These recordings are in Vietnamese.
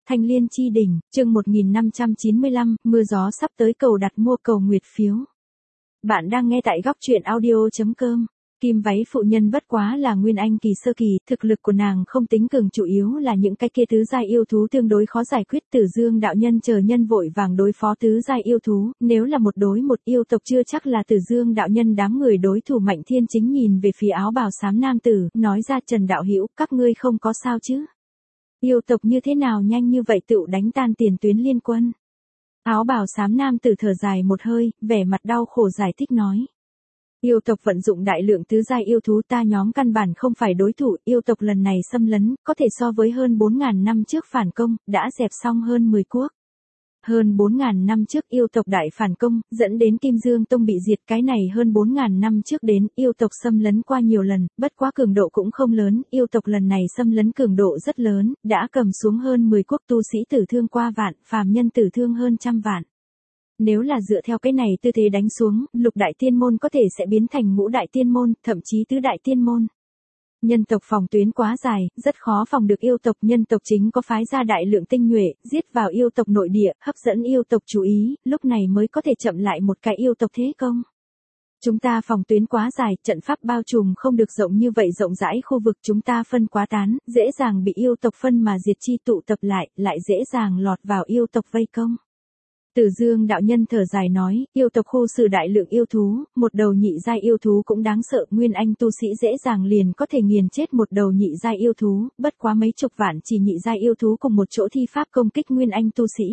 Thanh Liên Chi Đỉnh, chương 1595, mưa gió sắp tới cầu đặt mua cầu nguyệt phiếu. Bạn đang nghe tại góc truyện audio.com. Kim váy phụ nhân bất quá là nguyên anh kỳ sơ kỳ, thực lực của nàng không tính cường, chủ yếu là những cái kia tứ giai yêu thú tương đối khó giải quyết. Tử Dương đạo nhân chờ nhân vội vàng đối phó tứ giai yêu thú, nếu là một đối một yêu tộc chưa chắc là Tử Dương đạo nhân đám người đối thủ. Mạnh Thiên Chính nhìn về phía áo bào xám nam tử, nói ra: Trần đạo hữu, các ngươi không có sao chứ? Yêu tộc như thế nào nhanh như vậy tựu đánh tan tiền tuyến liên quân? Áo bào xám nam tử thở dài một hơi, vẻ mặt đau khổ giải thích nói. Yêu tộc vận dụng đại lượng tứ giai yêu thú, ta nhóm căn bản không phải đối thủ. Yêu tộc lần này xâm lấn, có thể so với hơn 4.000 năm trước phản công, đã dẹp xong hơn 10 quốc. Hơn 4.000 năm trước yêu tộc đại phản công, dẫn đến Kim Dương Tông bị diệt. Cái này hơn 4.000 năm trước đến, yêu tộc xâm lấn qua nhiều lần, bất quá cường độ cũng không lớn. Yêu tộc lần này xâm lấn cường độ rất lớn, đã cầm xuống hơn 10 quốc, tu sĩ tử thương qua vạn, phàm nhân tử thương hơn trăm vạn. Nếu là dựa theo cái này tư thế đánh xuống, lục đại tiên môn có thể sẽ biến thành ngũ đại tiên môn, thậm chí tứ đại tiên môn. Nhân tộc phòng tuyến quá dài, rất khó phòng được yêu tộc. Nhân tộc chính có phái ra đại lượng tinh nhuệ, giết vào yêu tộc nội địa, hấp dẫn yêu tộc chú ý, lúc này mới có thể chậm lại một cái yêu tộc thế công. Chúng ta phòng tuyến quá dài, trận pháp bao trùm không được rộng như vậy rộng rãi khu vực, chúng ta phân quá tán, dễ dàng bị yêu tộc phân mà diệt chi, tụ tập lại dễ dàng lọt vào yêu tộc vây công. Tử Dương đạo nhân thở dài nói, yêu tộc khu xử đại lượng yêu thú, một đầu nhị giai yêu thú cũng đáng sợ, nguyên anh tu sĩ dễ dàng liền có thể nghiền chết một đầu nhị giai yêu thú, bất quá mấy chục vạn chỉ nhị giai yêu thú cùng một chỗ thi pháp công kích nguyên anh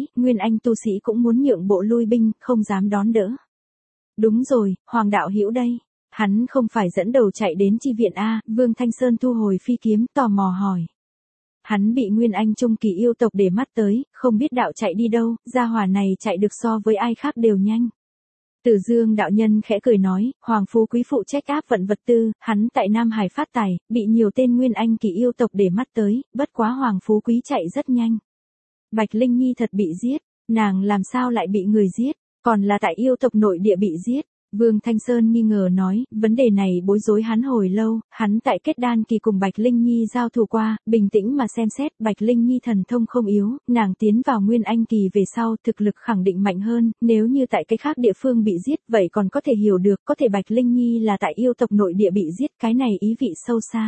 tu sĩ cũng muốn nhượng bộ lui binh, không dám đón đỡ. Đúng rồi, Hoàng đạo hữu đây, hắn không phải dẫn đầu chạy đến chi viện a? Vương Thanh Sơn thu hồi phi kiếm, tò mò hỏi. Hắn bị nguyên anh trung kỳ yêu tộc để mắt tới, không biết đạo chạy đi đâu, gia hỏa này chạy được so với ai khác đều nhanh. Tử Dương đạo nhân khẽ cười nói, Hoàng phú quý phụ trách áp vận vật tư, hắn tại Nam Hải phát tài, bị nhiều tên nguyên anh kỳ yêu tộc để mắt tới, bất quá Hoàng phú quý chạy rất nhanh. Bạch Linh Nhi thật bị giết, nàng làm sao lại bị người giết, còn là tại yêu tộc nội địa bị giết. Vương Thanh Sơn nghi ngờ nói, vấn đề này bối rối hắn hồi lâu, hắn tại kết đan kỳ cùng Bạch Linh Nhi giao thủ qua, bình tĩnh mà xem xét, Bạch Linh Nhi thần thông không yếu, nàng tiến vào nguyên anh kỳ về sau, thực lực khẳng định mạnh hơn, nếu như tại cái khác địa phương bị giết, vậy còn có thể hiểu được, có thể Bạch Linh Nhi là tại yêu tộc nội địa bị giết, cái này ý vị sâu xa.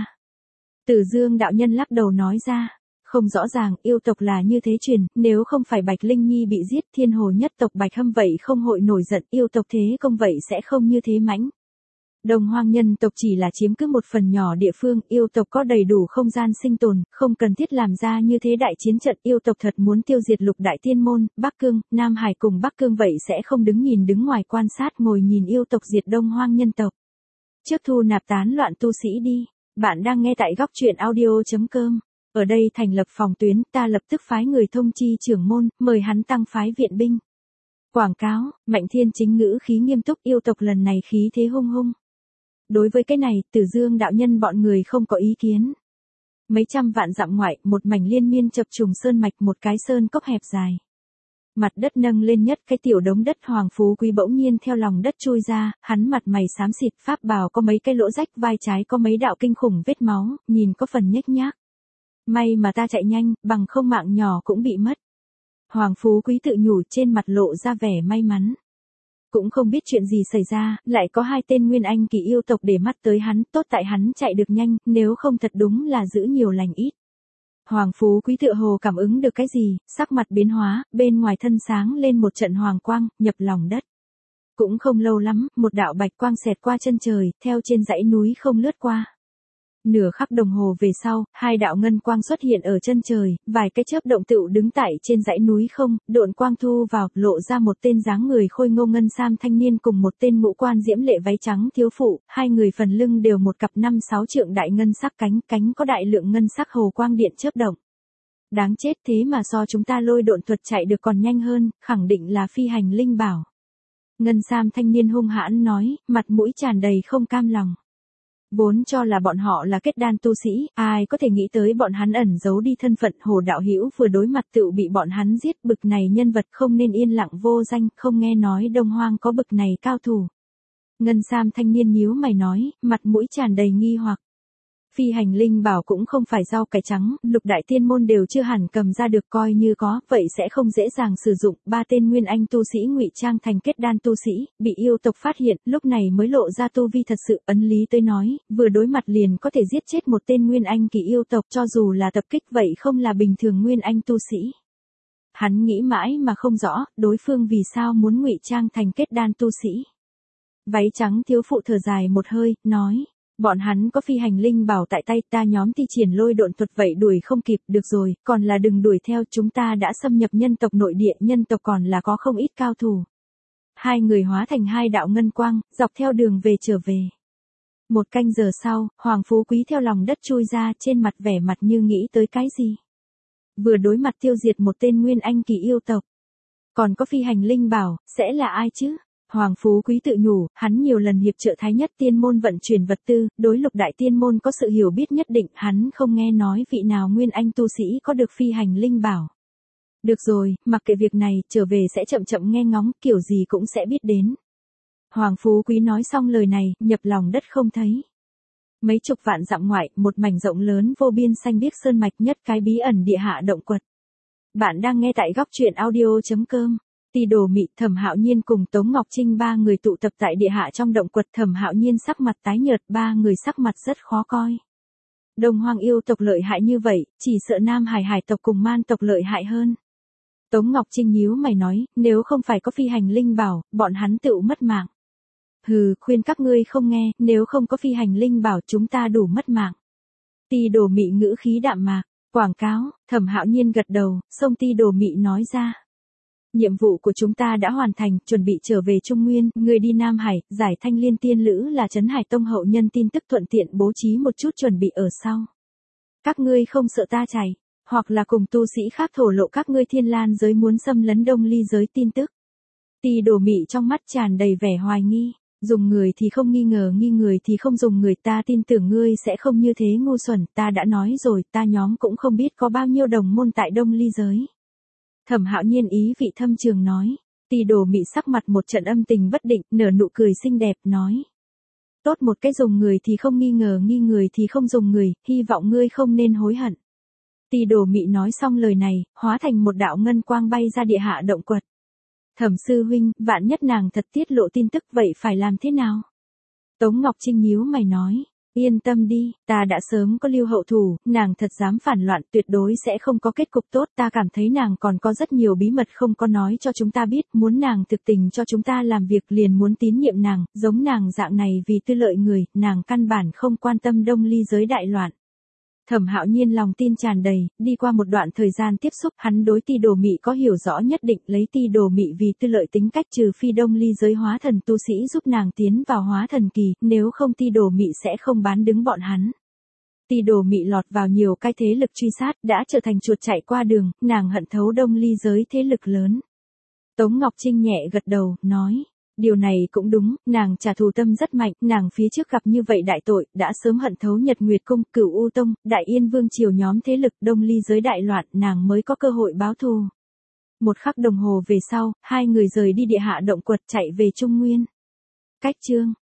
Tử Dương đạo nhân lắc đầu nói ra. Không rõ ràng, yêu tộc là như thế truyền, nếu không phải Bạch Linh Nhi bị giết, Thiên Hồ nhất tộc Bạch Hâm vậy không hội nổi giận, yêu tộc thế công vậy sẽ không như thế mãnh. Đông Hoang nhân tộc chỉ là chiếm cứ một phần nhỏ địa phương, yêu tộc có đầy đủ không gian sinh tồn, không cần thiết làm ra như thế đại chiến trận. Yêu tộc thật muốn tiêu diệt lục đại tiên môn, Bắc Cương, Nam Hải cùng Bắc Cương vậy sẽ không đứng ngoài quan sát ngồi nhìn yêu tộc diệt Đông Hoang nhân tộc. Trước thu nạp tán loạn tu sĩ đi, bạn đang nghe tại góc truyện audio.com. Ở đây thành lập phòng tuyến, ta lập tức phái người thông chi trưởng môn, mời hắn tăng phái viện binh. Quảng cáo, Mạnh Thiên Chính ngữ khí nghiêm túc, yêu tộc lần này khí thế hung hung. Đối với cái này, Tử Dương đạo nhân bọn người không có ý kiến. Mấy trăm vạn dặm ngoại, một mảnh liên miên chập trùng sơn mạch, một cái sơn cốc hẹp dài. Mặt đất nâng lên nhất cái tiểu đống đất. Hoàng phú quý bỗng nhiên theo lòng đất chui ra, hắn mặt mày xám xịt, pháp bào có mấy cái lỗ rách, vai trái có mấy đạo kinh khủng vết máu, nhìn có phần nhếch nhác. May mà ta chạy nhanh, bằng không mạng nhỏ cũng bị mất. Hoàng phú quý tự nhủ, trên mặt lộ ra vẻ may mắn. Cũng không biết chuyện gì xảy ra, lại có hai tên nguyên anh kỳ yêu tộc để mắt tới hắn, tốt tại hắn chạy được nhanh, nếu không thật đúng là giữ nhiều lành ít. Hoàng phú quý tựa hồ cảm ứng được cái gì, sắc mặt biến hóa, bên ngoài thân sáng lên một trận hoàng quang, nhập lòng đất. Cũng không lâu lắm, một đạo bạch quang xẹt qua chân trời, theo trên dãy núi không lướt qua. Nửa khắc đồng hồ về sau, hai đạo ngân quang xuất hiện ở chân trời, vài cái chớp động tựu đứng tại trên dãy núi không, độn quang thu vào, lộ ra một tên dáng người khôi ngô ngân sam thanh niên cùng một tên ngũ quan diễm lệ váy trắng thiếu phụ, hai người phần lưng đều một cặp 5-6 trượng đại ngân sắc cánh có đại lượng ngân sắc hồ quang điện chớp động. Đáng chết, thế mà so chúng ta lôi độn thuật chạy được còn nhanh hơn, khẳng định là phi hành linh bảo. Ngân sam thanh niên hung hãn nói, mặt mũi tràn đầy không cam lòng. Vốn cho là bọn họ là kết đan tu sĩ, ai có thể nghĩ tới bọn hắn ẩn giấu đi thân phận. Hồ đạo hữu vừa đối mặt tựu bị bọn hắn giết, bực này nhân vật không nên yên lặng vô danh, không nghe nói Đông Hoang có bực này cao thủ. Ngân sam thanh niên nhíu mày nói, mặt mũi tràn đầy nghi hoặc. Phi hành linh bảo cũng không phải rau cải trắng, lục đại tiên môn đều chưa hẳn cầm ra được, coi như có, vậy sẽ không dễ dàng sử dụng. Ba tên nguyên anh tu sĩ ngụy trang thành kết đan tu sĩ, bị yêu tộc phát hiện, lúc này mới lộ ra tu vi thật sự. Ấn Lý tới nói, vừa đối mặt liền có thể giết chết một tên nguyên anh kỳ yêu tộc, cho dù là tập kích vậy không là bình thường nguyên anh tu sĩ. Hắn nghĩ mãi mà không rõ, đối phương vì sao muốn ngụy trang thành kết đan tu sĩ. Váy trắng thiếu phụ thở dài một hơi, nói. Bọn hắn có phi hành linh bảo tại tay, ta nhóm thi triển lôi độn thuật vậy đuổi không kịp, được rồi, còn là đừng đuổi theo, chúng ta đã xâm nhập nhân tộc nội địa, nhân tộc còn là có không ít cao thủ. Hai người hóa thành hai đạo ngân quang, dọc theo đường về trở về. Một canh giờ sau, Hoàng Phú Quý theo lòng đất chui ra, trên mặt vẻ mặt như nghĩ tới cái gì. Vừa đối mặt tiêu diệt một tên nguyên anh kỳ yêu tộc. Còn có phi hành linh bảo, sẽ là ai chứ? Hoàng Phú Quý tự nhủ, hắn nhiều lần hiệp trợ Thái Nhất tiên môn vận chuyển vật tư, đối lục đại tiên môn có sự hiểu biết nhất định, hắn không nghe nói vị nào nguyên anh tu sĩ có được phi hành linh bảo. Được rồi, mặc kệ việc này, trở về sẽ chậm chậm nghe ngóng, kiểu gì cũng sẽ biết đến. Hoàng Phú Quý nói xong lời này, nhập lòng đất không thấy. Mấy chục vạn dặm ngoại, một mảnh rộng lớn vô biên xanh biếc sơn mạch, nhất cái bí ẩn địa hạ động quật. Bạn đang nghe tại góc truyện audio.com. Ti Đồ Mị, Thẩm Hạo Nhiên cùng Tống Ngọc Trinh ba người tụ tập tại địa hạ trong động quật. Thẩm Hạo Nhiên sắc mặt tái nhợt, ba người sắc mặt rất khó coi. Đông Hoang yêu tộc lợi hại như vậy, chỉ sợ Nam Hải hải tộc cùng Man tộc lợi hại hơn. Tống Ngọc Trinh nhíu mày nói, nếu không phải có phi hành linh bảo, bọn hắn tựu mất mạng. Hừ, khuyên các ngươi không nghe, nếu không có phi hành linh bảo chúng ta đủ mất mạng. Ti Đồ Mị ngữ khí đạm mạc, quảng cáo. Thẩm Hạo Nhiên gật đầu, xông Ti Đồ Mị nói ra. Nhiệm vụ của chúng ta đã hoàn thành, chuẩn bị trở về Trung Nguyên, người đi Nam Hải, giải Thanh Liên tiên lữ là Trấn Hải Tông hậu nhân, tin tức thuận tiện bố trí một chút chuẩn bị ở sau. Các ngươi không sợ ta chạy, hoặc là cùng tu sĩ khác thổ lộ các ngươi Thiên Lan giới muốn xâm lấn Đông Ly giới tin tức. Ti Đồ Mị trong mắt tràn đầy vẻ hoài nghi, dùng người thì không nghi ngờ, nghi người thì không dùng người, ta tin tưởng ngươi sẽ không như thế ngu xuẩn, ta đã nói rồi, ta nhóm cũng không biết có bao nhiêu đồng môn tại Đông Ly giới. Thẩm Hạo Nhiên ý vị thâm trường nói. Ti Đồ Mị sắc mặt một trận âm tình bất định, nở nụ cười xinh đẹp, nói. Tốt, một cái dùng người thì không nghi ngờ, nghi người thì không dùng người, hy vọng ngươi không nên hối hận. Ti Đồ Mị nói xong lời này, hóa thành một đạo ngân quang bay ra địa hạ động quật. Thẩm sư huynh, vạn nhất nàng thật tiết lộ tin tức vậy phải làm thế nào? Tống Ngọc Trinh nhíu mày nói. Yên tâm đi, ta đã sớm có lưu hậu thủ, nàng thật dám phản loạn tuyệt đối sẽ không có kết cục tốt, ta cảm thấy nàng còn có rất nhiều bí mật không có nói cho chúng ta biết, muốn nàng thực tình cho chúng ta làm việc liền muốn tín nhiệm nàng, giống nàng dạng này vì tư lợi người, nàng căn bản không quan tâm Đông Ly giới đại loạn. Thẩm Hạo Nhiên lòng tin tràn đầy, đi qua một đoạn thời gian tiếp xúc, hắn đối Ti Đồ Mị có hiểu rõ nhất định, lấy Ti Đồ Mị vì tư lợi tính cách, trừ phi Đông Ly giới hóa thần tu sĩ giúp nàng tiến vào hóa thần kỳ, nếu không Ti Đồ Mị sẽ không bán đứng bọn hắn. Ti Đồ Mị lọt vào nhiều cái thế lực truy sát, đã trở thành chuột chạy qua đường, nàng hận thấu Đông Ly giới thế lực lớn. Tống Ngọc Trinh nhẹ gật đầu, nói. Điều này cũng đúng, nàng trả thù tâm rất mạnh, nàng phía trước gặp như vậy đại tội, đã sớm hận thấu Nhật Nguyệt Cung, Cửu U Tông, Đại Yên Vương triều nhóm thế lực, Đông Ly giới đại loạn, nàng mới có cơ hội báo thù. Một khắc đồng hồ về sau, hai người rời đi địa hạ động quật chạy về Trung Nguyên. Cách chương